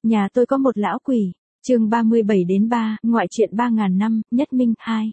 Nhà tôi có một lão quỷ. Chương 37-3, ngoại truyện 3000 năm, Nhất Minh 2.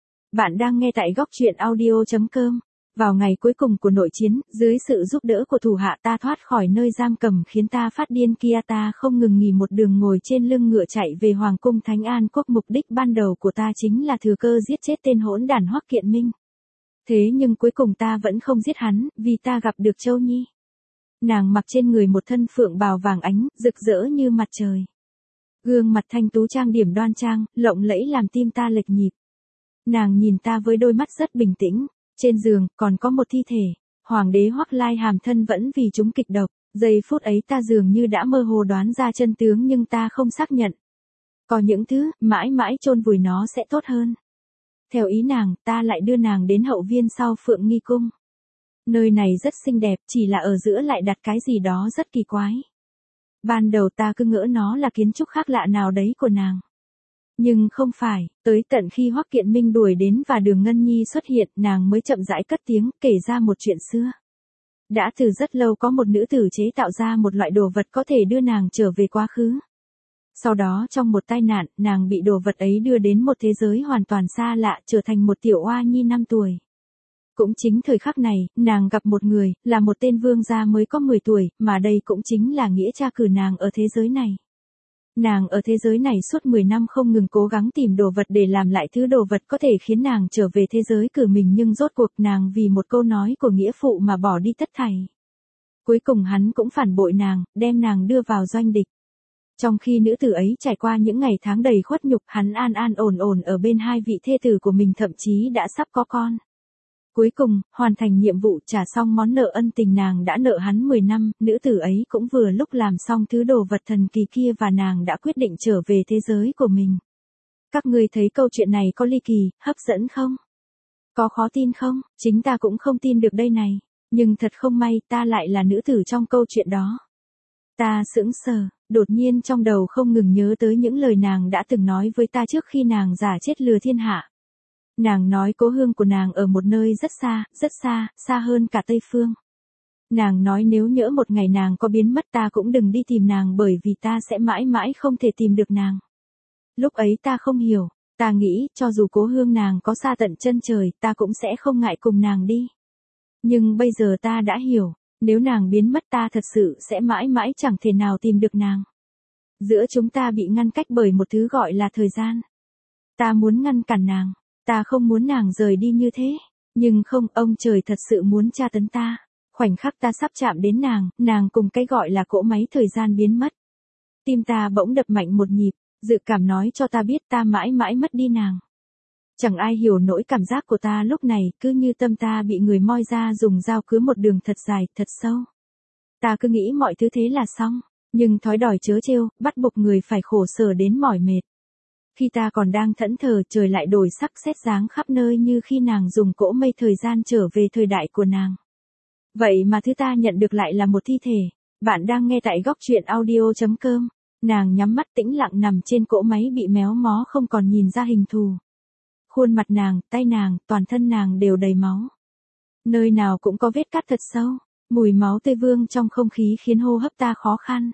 Bạn đang nghe tại góc truyện audio.com. Vào ngày cuối cùng của nội chiến, dưới sự giúp đỡ của thủ hạ ta thoát khỏi nơi giam cầm khiến ta phát điên kia, ta không ngừng nghỉ một đường ngồi trên lưng ngựa chạy về Hoàng cung Thánh An Quốc. Mục đích ban đầu của ta chính là thừa cơ giết chết tên hỗn đản Hoắc Kiện Minh. Thế nhưng cuối cùng ta vẫn không giết hắn, vì ta gặp được Châu Nhi. Nàng mặc trên người một thân phượng bào vàng ánh, rực rỡ như mặt trời. Gương mặt thanh tú trang điểm đoan trang, lộng lẫy làm tim ta lệch nhịp. Nàng nhìn ta với đôi mắt rất bình tĩnh. Trên giường, còn có một thi thể. Hoàng đế Hoắc Lai Hàm thân vẫn vì chúng kịch độc. Giây phút ấy ta dường như đã mơ hồ đoán ra chân tướng nhưng ta không xác nhận. Có những thứ, mãi mãi chôn vùi nó sẽ tốt hơn. Theo ý nàng, ta lại đưa nàng đến hậu viên sau Phượng Nghi Cung. Nơi này rất xinh đẹp, chỉ là ở giữa lại đặt cái gì đó rất kỳ quái. Ban đầu ta cứ ngỡ nó là kiến trúc khác lạ nào đấy của nàng. Nhưng không phải, tới tận khi Hoắc Kiện Minh đuổi đến và Đường Ngân Nhi xuất hiện, nàng mới chậm rãi cất tiếng, kể ra một chuyện xưa. Đã từ rất lâu có một nữ tử chế tạo ra một loại đồ vật có thể đưa nàng trở về quá khứ. Sau đó trong một tai nạn, nàng bị đồ vật ấy đưa đến một thế giới hoàn toàn xa lạ, trở thành một tiểu oa nhi 5 tuổi. Cũng chính thời khắc này, nàng gặp một người, là một tên vương gia mới có 10 tuổi, mà đây cũng chính là nghĩa cha cử nàng ở thế giới này. Nàng ở thế giới này suốt 10 năm không ngừng cố gắng tìm đồ vật để làm lại thứ đồ vật có thể khiến nàng trở về thế giới cử mình, nhưng rốt cuộc nàng vì một câu nói của nghĩa phụ mà bỏ đi tất thảy. Cuối cùng hắn cũng phản bội nàng, đem nàng đưa vào doanh địch. Trong khi nữ tử ấy trải qua những ngày tháng đầy khuất nhục, hắn an an ổn ổn ở bên hai vị thê tử của mình, thậm chí đã sắp có con. Cuối cùng, hoàn thành nhiệm vụ trả xong món nợ ân tình nàng đã nợ hắn 10 năm, nữ tử ấy cũng vừa lúc làm xong thứ đồ vật thần kỳ kia và nàng đã quyết định trở về thế giới của mình. Các ngươi thấy câu chuyện này có ly kỳ, hấp dẫn không? Có khó tin không? Chính ta cũng không tin được đây này. Nhưng thật không may, ta lại là nữ tử trong câu chuyện đó. Ta sững sờ, đột nhiên trong đầu không ngừng nhớ tới những lời nàng đã từng nói với ta trước khi nàng giả chết lừa thiên hạ. Nàng nói cố hương của nàng ở một nơi rất xa, xa hơn cả Tây Phương. Nàng nói nếu nhỡ một ngày nàng có biến mất ta cũng đừng đi tìm nàng bởi vì ta sẽ mãi mãi không thể tìm được nàng. Lúc ấy ta không hiểu, ta nghĩ cho dù cố hương nàng có xa tận chân trời ta cũng sẽ không ngại cùng nàng đi. Nhưng bây giờ ta đã hiểu, nếu nàng biến mất ta thật sự sẽ mãi mãi chẳng thể nào tìm được nàng. Giữa chúng ta bị ngăn cách bởi một thứ gọi là thời gian. Ta muốn ngăn cản nàng. Ta không muốn nàng rời đi như thế, nhưng không, ông trời thật sự muốn tra tấn ta. Khoảnh khắc ta sắp chạm đến nàng cùng cái gọi là cỗ máy thời gian biến mất. Tim ta bỗng đập mạnh một nhịp, dự cảm nói cho ta biết ta mãi mãi mất đi nàng. Chẳng ai hiểu nỗi cảm giác của ta lúc này, cứ như tâm ta bị người moi ra dùng dao cứa một đường thật dài, thật sâu. Ta cứ nghĩ mọi thứ thế là xong, nhưng thói đòi chớ trêu, bắt buộc người phải khổ sở đến mỏi mệt. Khi ta còn đang thẫn thờ, trời lại đổi sắc sét dáng khắp nơi như khi nàng dùng cỗ mây thời gian trở về thời đại của nàng. Vậy mà thứ ta nhận được lại là một thi thể. Bạn đang nghe tại góc truyện audio.com. Nàng nhắm mắt tĩnh lặng nằm trên cỗ máy bị méo mó không còn nhìn ra hình thù. Khuôn mặt nàng, tay nàng, toàn thân nàng đều đầy máu. Nơi nào cũng có vết cắt thật sâu. Mùi máu tươi vương trong không khí khiến hô hấp ta khó khăn.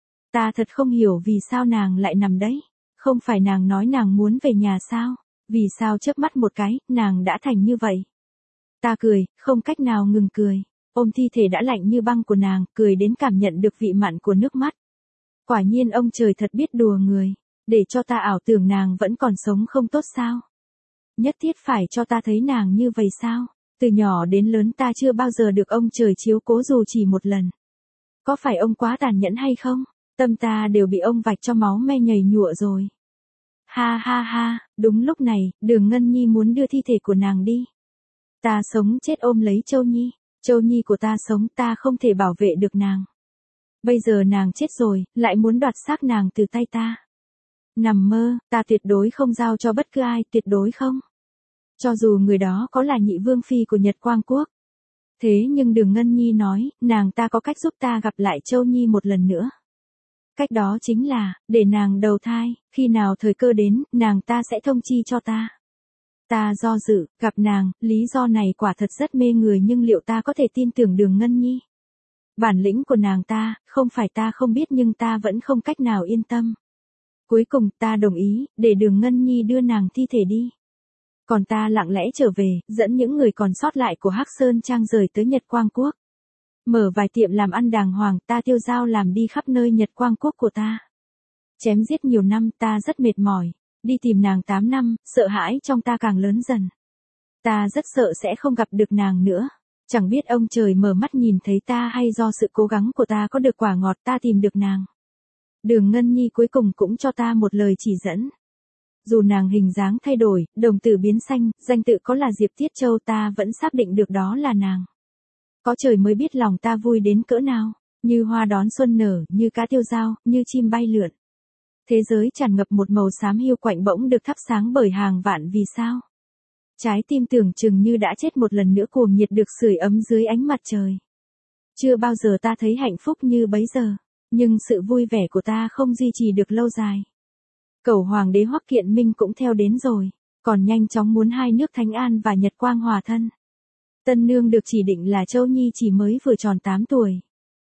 Ta thật không hiểu vì sao nàng lại nằm đấy. Không phải nàng nói nàng muốn về nhà sao? Vì sao chớp mắt một cái, nàng đã thành như vậy? Ta cười, không cách nào ngừng cười. Ôm thi thể đã lạnh như băng của nàng, cười đến cảm nhận được vị mặn của nước mắt. Quả nhiên ông trời thật biết đùa người. Để cho ta ảo tưởng nàng vẫn còn sống không tốt sao? Nhất thiết phải cho ta thấy nàng như vậy sao? Từ nhỏ đến lớn ta chưa bao giờ được ông trời chiếu cố dù chỉ một lần. Có phải ông quá tàn nhẫn hay không? Tâm ta đều bị ông vạch cho máu me nhầy nhụa rồi. Ha ha ha, đúng lúc này, Đường Ngân Nhi muốn đưa thi thể của nàng đi. Ta sống chết ôm lấy Châu Nhi. Châu Nhi của ta sống, ta không thể bảo vệ được nàng. Bây giờ nàng chết rồi, lại muốn đoạt xác nàng từ tay ta. Nằm mơ, ta tuyệt đối không giao cho bất cứ ai, tuyệt đối không. Cho dù người đó có là nhị vương phi của Nhật Quang Quốc. Thế nhưng Đường Ngân Nhi nói, nàng ta có cách giúp ta gặp lại Châu Nhi một lần nữa. Cách đó chính là, để nàng đầu thai, khi nào thời cơ đến, nàng ta sẽ thông chi cho ta. Ta do dự, gặp nàng, lý do này quả thật rất mê người nhưng liệu ta có thể tin tưởng Đường Ngân Nhi? Bản lĩnh của nàng không phải ta không biết nhưng ta vẫn không cách nào yên tâm. Cuối cùng ta đồng ý, để Đường Ngân Nhi đưa nàng thi thể đi. Còn ta lặng lẽ trở về, dẫn những người còn sót lại của Hắc Sơn Trang rời tới Nhật Quang Quốc. Mở vài tiệm làm ăn đàng hoàng, ta tiêu dao làm đi khắp nơi Nhật Quang Quốc của ta. Chém giết nhiều năm, ta rất mệt mỏi. Đi tìm nàng 8 năm, sợ hãi trong ta càng lớn dần. Ta rất sợ sẽ không gặp được nàng nữa. Chẳng biết ông trời mở mắt nhìn thấy ta hay do sự cố gắng của ta có được quả ngọt ta tìm được nàng. Đường Ngân Nhi cuối cùng cũng cho ta một lời chỉ dẫn. Dù nàng hình dáng thay đổi, đồng tử biến xanh, danh tự có là Diệp Tiết Châu ta vẫn xác định được đó là nàng. Có trời mới biết lòng ta vui đến cỡ nào, như hoa đón xuân nở, như cá tiêu dao, như chim bay lượn. Thế giới tràn ngập một màu xám hiu quạnh bỗng được thắp sáng bởi hàng vạn vì sao. Trái tim tưởng chừng như đã chết một lần nữa cuồng nhiệt được sưởi ấm dưới ánh mặt trời. Chưa bao giờ ta thấy hạnh phúc như bấy giờ, nhưng sự vui vẻ của ta không duy trì được lâu dài. Cẩu hoàng đế Hoắc Kiện Minh cũng theo đến rồi, còn nhanh chóng muốn hai nước Thánh An và Nhật Quang hòa thân. Tân nương được chỉ định là Châu Nhi chỉ mới vừa tròn 8 tuổi.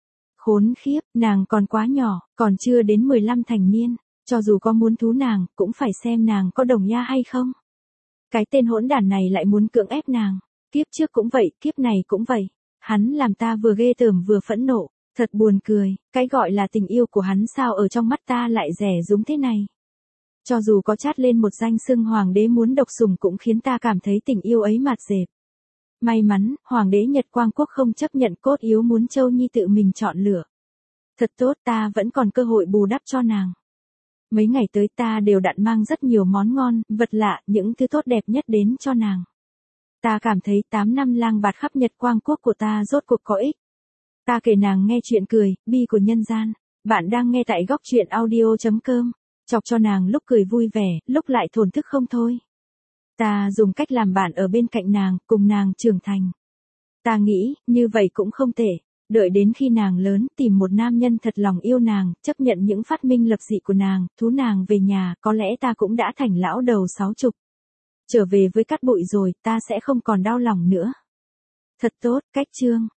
Khốn khiếp, nàng còn quá nhỏ, còn chưa đến 15 thành niên, cho dù có muốn thú nàng, cũng phải xem nàng có đồng nha hay không. Cái tên hỗn đản này lại muốn cưỡng ép nàng, kiếp trước cũng vậy, kiếp này cũng vậy. Hắn làm ta vừa ghê tởm vừa phẫn nộ, thật buồn cười, cái gọi là tình yêu của hắn sao ở trong mắt ta lại rẻ rúng thế này. Cho dù có chát lên một danh xưng hoàng đế muốn độc sủng cũng khiến ta cảm thấy tình yêu ấy mạt dẹp. May mắn, hoàng đế Nhật Quang Quốc không chấp nhận cốt yếu muốn Châu Nhi tự mình chọn lựa. Thật tốt, ta vẫn còn cơ hội bù đắp cho nàng. Mấy ngày tới ta đều đặn mang rất nhiều món ngon, vật lạ, những thứ tốt đẹp nhất đến cho nàng. Ta cảm thấy 8 năm lang bạt khắp Nhật Quang Quốc của ta rốt cuộc có ích. Ta kể nàng nghe chuyện cười, bi của nhân gian. Bạn đang nghe tại góc truyện audio.com. Chọc cho nàng lúc cười vui vẻ, lúc lại thổn thức không thôi. Ta dùng cách làm bạn ở bên cạnh nàng, cùng nàng trưởng thành. Ta nghĩ, như vậy cũng không tệ. Đợi đến khi nàng lớn, tìm một nam nhân thật lòng yêu nàng, chấp nhận những phát minh lập dị của nàng, thú nàng về nhà, có lẽ ta cũng đã thành lão đầu 60. Trở về với cát bụi rồi, ta sẽ không còn đau lòng nữa. Thật tốt, cách chương.